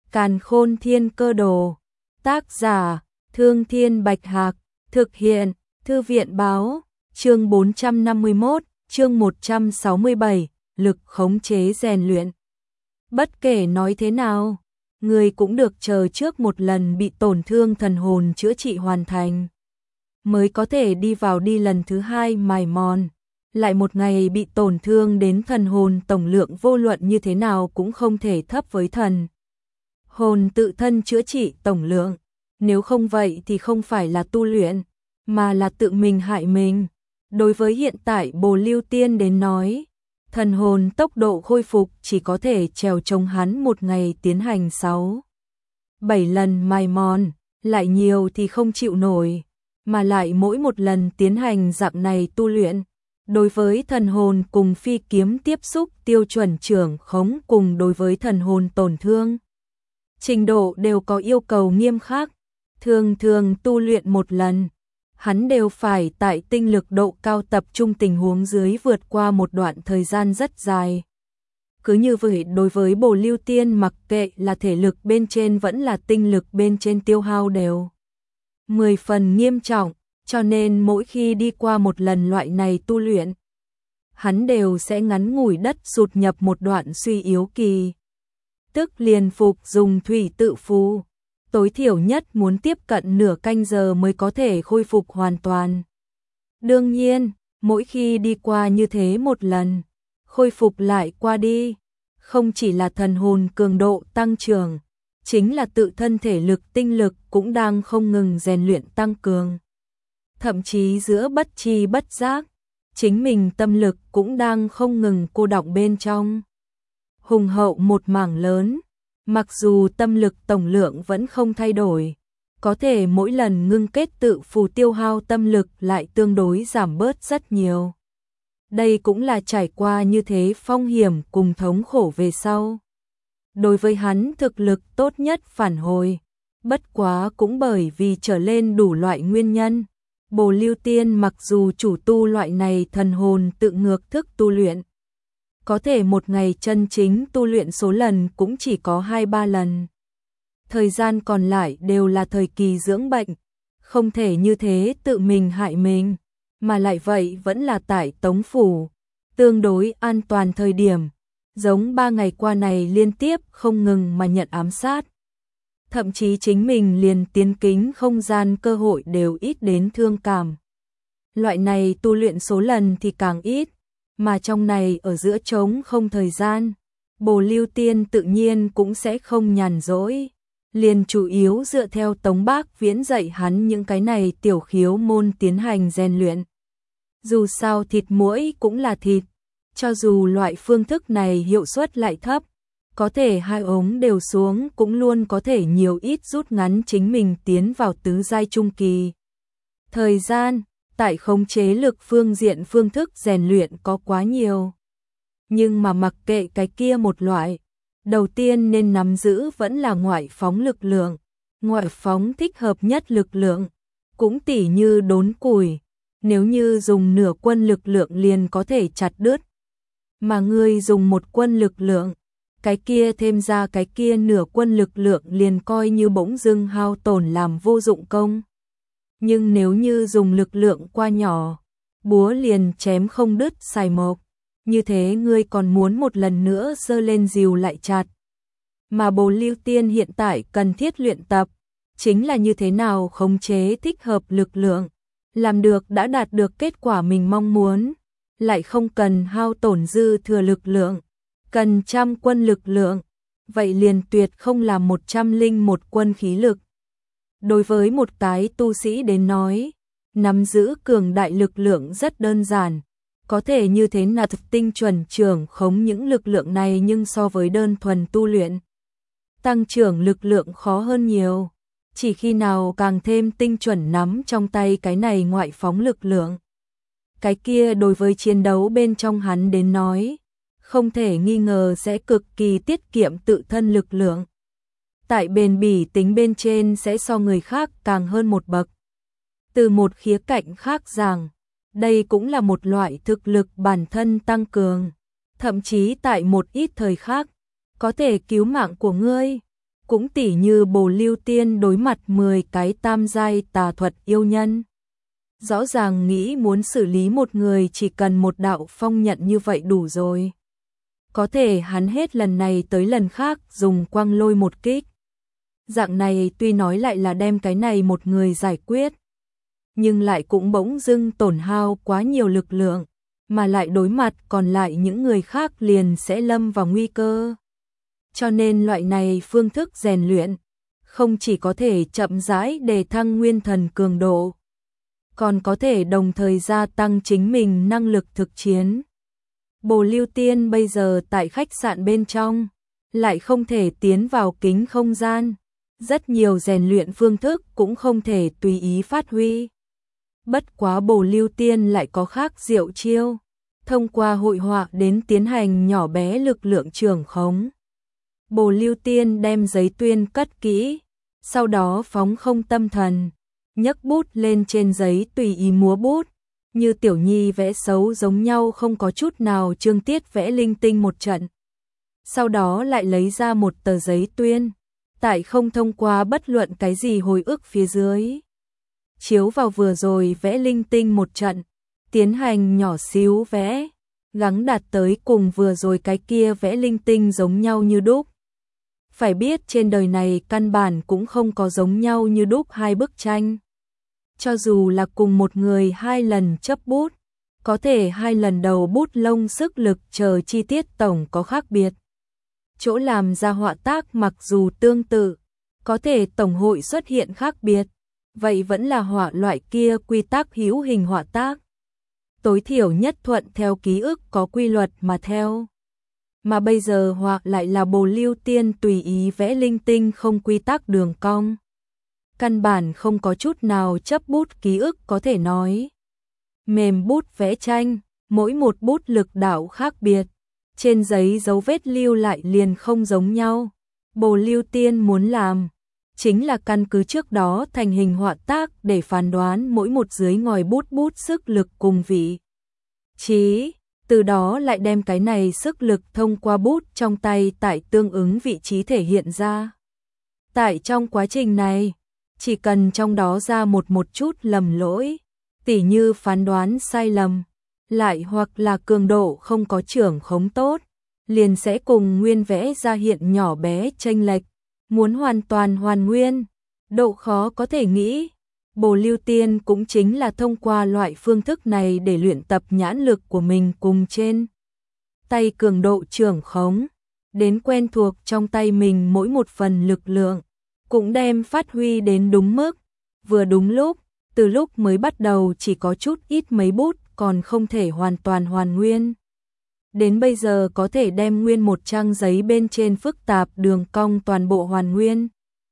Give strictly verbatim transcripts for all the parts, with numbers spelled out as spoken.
Càn Khôn Thiên Cơ Đồ. Tác giả: Thương Thiên Bạch Hạc. Thực hiện: Thư viện báo. Chương bốn trăm năm mươi mốt, chương một trăm sáu mươi bảy, lực khống chế rèn luyện. Bất kể nói thế nào, người cũng được chờ trước một lần bị tổn thương thần hồn chữa trị hoàn thành, mới có thể đi vào đi lần thứ hai mài mòn. Lại một ngày bị tổn thương đến thần hồn, tổng lượng vô luận như thế nào cũng không thể thấp với thần hồn tự thân chữa trị tổng lượng. Nếu không vậy thì không phải là tu luyện, mà là tự mình hại mình. Đối với hiện tại Bồ Lưu Tiên đến nói, thần hồn tốc độ khôi phục chỉ có thể trèo chống hắn một ngày tiến hành sáu, bảy lần mài mòn, lại nhiều thì không chịu nổi, mà lại mỗi một lần tiến hành dạng này tu luyện. Đối với thần hồn cùng phi kiếm tiếp xúc tiêu chuẩn trưởng khống cùng đối với thần hồn tổn thương, trình độ đều có yêu cầu nghiêm khắc. Thường thường tu luyện một lần, hắn đều phải tại tinh lực độ cao tập trung tình huống dưới vượt qua một đoạn thời gian rất dài. Cứ như vậy đối với Bồ Lưu Tiên, mặc kệ là thể lực bên trên vẫn là tinh lực bên trên tiêu hao đều mười phần nghiêm trọng, cho nên mỗi khi đi qua một lần loại này tu luyện, hắn đều sẽ ngắn ngủi đất sụt nhập một đoạn suy yếu kỳ. Tức liền phục dùng thủy tự phù, tối thiểu nhất muốn tiếp cận nửa canh giờ mới có thể khôi phục hoàn toàn. Đương nhiên, mỗi khi đi qua như thế một lần, khôi phục lại qua đi, không chỉ là thần hồn cường độ tăng trưởng, chính là tự thân thể lực tinh lực cũng đang không ngừng rèn luyện tăng cường. Thậm chí giữa bất tri bất giác, chính mình tâm lực cũng đang không ngừng cô đọng bên trong hùng hậu một mảng lớn. Mặc dù tâm lực tổng lượng vẫn không thay đổi, có thể mỗi lần ngưng kết tự phù tiêu hao tâm lực lại tương đối giảm bớt rất nhiều. Đây cũng là trải qua như thế phong hiểm cùng thống khổ về sau. Đối với hắn thực lực tốt nhất phản hồi, bất quá cũng bởi vì trở lên đủ loại nguyên nhân. Bồ Lưu Tiên mặc dù chủ tu loại này thần hồn tự ngược thức tu luyện, có thể một ngày chân chính tu luyện số lần cũng chỉ có hai ba lần. Thời gian còn lại đều là thời kỳ dưỡng bệnh, không thể như thế tự mình hại mình, mà lại vậy vẫn là tại Tống Phủ, tương đối an toàn thời điểm, giống ba ngày qua này liên tiếp không ngừng mà nhận ám sát. Thậm chí chính mình liền tiến kính không gian cơ hội đều ít đến thương cảm. Loại này tu luyện số lần thì càng ít, mà trong này ở giữa trống không thời gian, Bồ Lưu Tiên tự nhiên cũng sẽ không nhàn rỗi, liền chủ yếu dựa theo Tống Bác Viễn dạy hắn những cái này tiểu khiếu môn tiến hành rèn luyện. Dù sao thịt muỗi cũng là thịt, cho dù loại phương thức này hiệu suất lại thấp, có thể hai ống đều xuống cũng luôn có thể nhiều ít rút ngắn chính mình tiến vào tứ giai trung kỳ. Thời gian tại khống chế lực phương diện phương thức rèn luyện có quá nhiều. Nhưng mà mặc kệ cái kia một loại, đầu tiên nên nắm giữ vẫn là ngoại phóng lực lượng. Ngoại phóng thích hợp nhất lực lượng, cũng tỉ như đốn củi, nếu như dùng nửa quân lực lượng liền có thể chặt đứt. Mà ngươi dùng một quân lực lượng, cái kia thêm ra cái kia nửa quân lực lượng liền coi như bỗng dưng hao tổn làm vô dụng công. Nhưng nếu như dùng lực lượng qua nhỏ, búa liền chém không đứt xài mộc, như thế ngươi còn muốn một lần nữa giơ lên dìu lại chặt. Mà Bồ Lưu Tiên hiện tại cần thiết luyện tập, chính là như thế nào khống chế thích hợp lực lượng, làm được đã đạt được kết quả mình mong muốn, lại không cần hao tổn dư thừa lực lượng, cần trăm quân lực lượng, vậy liền tuyệt không là một trăm linh một quân khí lực. Đối với một cái tu sĩ đến nói, nắm giữ cường đại lực lượng rất đơn giản, có thể như thế nào tinh chuẩn trưởng khống những lực lượng này, nhưng so với đơn thuần tu luyện, tăng trưởng lực lượng khó hơn nhiều. Chỉ khi nào càng thêm tinh chuẩn nắm trong tay cái này ngoại phóng lực lượng, cái kia đối với chiến đấu bên trong hắn đến nói, không thể nghi ngờ sẽ cực kỳ tiết kiệm tự thân lực lượng. Tại bền bỉ tính bên trên sẽ so người khác càng hơn một bậc. Từ một khía cạnh khác rằng, đây cũng là một loại thực lực bản thân tăng cường, thậm chí tại một ít thời khác, có thể cứu mạng của ngươi. Cũng tỉ như Bồ Lưu Tiên đối mặt mười cái tam giai tà thuật yêu nhân. Rõ ràng nghĩ muốn xử lý một người chỉ cần một đạo phong nhận như vậy đủ rồi. Có thể hắn hết lần này tới lần khác dùng quang lôi một kích. Dạng này tuy nói lại là đem cái này một người giải quyết, nhưng lại cũng bỗng dưng tổn hao quá nhiều lực lượng, mà lại đối mặt còn lại những người khác liền sẽ lâm vào nguy cơ. Cho nên loại này phương thức rèn luyện, không chỉ có thể chậm rãi đề thăng nguyên thần cường độ, còn có thể đồng thời gia tăng chính mình năng lực thực chiến. Bồ Lưu Tiên bây giờ tại khách sạn bên trong, lại không thể tiến vào kính không gian, rất nhiều rèn luyện phương thức cũng không thể tùy ý phát huy. Bất quá Bồ Lưu Tiên lại có khác diệu chiêu, thông qua hội họa đến tiến hành nhỏ bé lực lượng trường khống. Bồ Lưu Tiên đem giấy tuyên cất kỹ, sau đó phóng không tâm thần, nhấc bút lên trên giấy tùy ý múa bút, như tiểu nhi vẽ xấu giống nhau không có chút nào chương tiết vẽ linh tinh một trận. Sau đó lại lấy ra một tờ giấy tuyên, tại không thông qua bất luận cái gì hồi ức phía dưới. Chiếu vào vừa rồi vẽ linh tinh một trận, tiến hành nhỏ xíu vẽ, gắng đạt tới cùng vừa rồi cái kia vẽ linh tinh giống nhau như đúc. Phải biết trên đời này căn bản cũng không có giống nhau như đúc hai bức tranh. Cho dù là cùng một người hai lần chấp bút, có thể hai lần đầu bút lông sức lực chờ chi tiết tổng có khác biệt. Chỗ làm ra họa tác mặc dù tương tự, có thể tổng hội xuất hiện khác biệt, vậy vẫn là họa loại kia quy tắc hữu hình họa tác. Tối thiểu nhất thuận theo ký ức có quy luật mà theo. Mà bây giờ họa lại là Bồ Lưu Tiên tùy ý vẽ linh tinh không quy tắc đường cong. Căn bản không có chút nào chấp bút ký ức có thể nói. Mềm bút vẽ tranh, mỗi một bút lực đạo khác biệt, trên giấy dấu vết lưu lại liền không giống nhau. Bồ Lưu Tiên muốn làm, chính là căn cứ trước đó thành hình họa tác để phán đoán mỗi một dưới ngòi bút bút sức lực cùng vị trí, từ đó lại đem cái này sức lực thông qua bút trong tay tại tương ứng vị trí thể hiện ra. Tại trong quá trình này, chỉ cần trong đó ra một một chút lầm lỗi, tỉ như phán đoán sai lầm, lại hoặc là cường độ không có trưởng khống tốt, liền sẽ cùng nguyên vẽ ra hiện nhỏ bé chênh lệch, muốn hoàn toàn hoàn nguyên, độ khó có thể nghĩ. Bồ Lưu Tiên cũng chính là thông qua loại phương thức này để luyện tập nhãn lực của mình cùng trên tay cường độ trưởng khống, đến quen thuộc trong tay mình mỗi một phần lực lượng, cũng đem phát huy đến đúng mức, vừa đúng lúc, từ lúc mới bắt đầu chỉ có chút ít mấy bút còn không thể hoàn toàn hoàn nguyên. Đến bây giờ có thể đem nguyên một trang giấy bên trên phức tạp đường cong toàn bộ hoàn nguyên.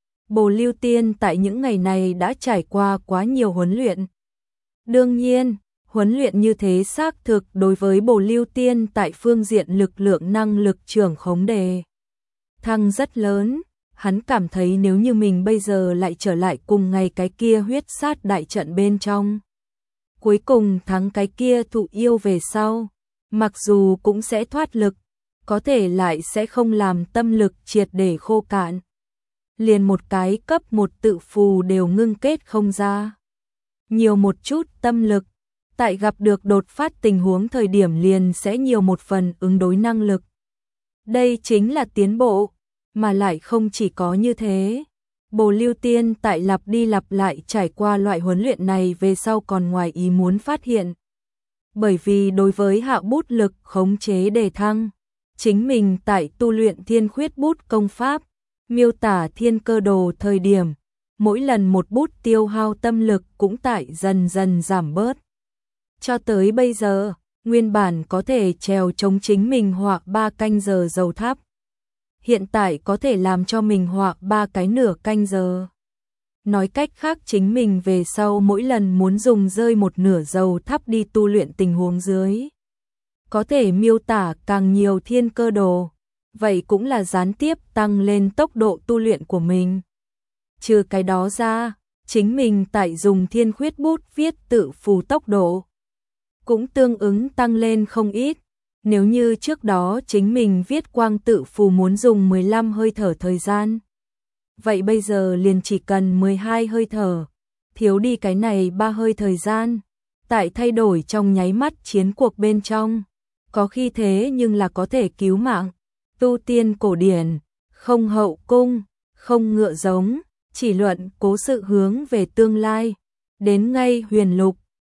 Bồ Lưu Tiên tại những ngày này đã trải qua quá nhiều huấn luyện. Đương nhiên, huấn luyện như thế xác thực đối với Bồ Lưu Tiên tại phương diện lực lượng năng lực trưởng khống đề thăng rất lớn. Hắn cảm thấy nếu như mình bây giờ lại trở lại cùng ngày cái kia huyết sát đại trận bên trong, cuối cùng thắng cái kia thụ yêu về sau, mặc dù cũng sẽ thoát lực, có thể lại sẽ không làm tâm lực triệt để khô cạn. Liền một cái cấp một tự phù đều ngưng kết không ra. Nhiều một chút tâm lực, tại gặp được đột phát tình huống thời điểm liền sẽ nhiều một phần ứng đối năng lực. Đây chính là tiến bộ, mà lại không chỉ có như thế. Bồ Lưu Tiên tại lặp đi lặp lại trải qua loại huấn luyện này về sau còn ngoài ý muốn phát hiện. Bởi vì đối với hạo bút lực khống chế đề thăng, chính mình tại tu luyện thiên khuyết bút công pháp, miêu tả thiên cơ đồ thời điểm, mỗi lần một bút tiêu hao tâm lực cũng tại dần dần giảm bớt. Cho tới bây giờ, nguyên bản có thể trèo chống chính mình họa ba canh giờ dầu thắp. Hiện tại có thể làm cho mình họa ba cái nửa canh giờ. Nói cách khác chính mình về sau mỗi lần muốn dùng rơi một nửa dầu thắp đi tu luyện tình huống dưới. Có thể miêu tả càng nhiều thiên cơ đồ, vậy cũng là gián tiếp tăng lên tốc độ tu luyện của mình. Trừ cái đó ra, chính mình tại dùng thiên khuyết bút viết tự phù tốc độ, cũng tương ứng tăng lên không ít. Nếu như trước đó chính mình viết quang tự phù muốn dùng mười lăm hơi thở thời gian, vậy bây giờ liền chỉ cần mười hai hơi thở, thiếu đi cái này ba hơi thời gian, tại thay đổi trong nháy mắt chiến cuộc bên trong, có khi thế nhưng là có thể cứu mạng. Tu tiên cổ điển, không hậu cung, không ngựa giống, chỉ luận cố sự hướng về tương lai, đến ngay huyền lục,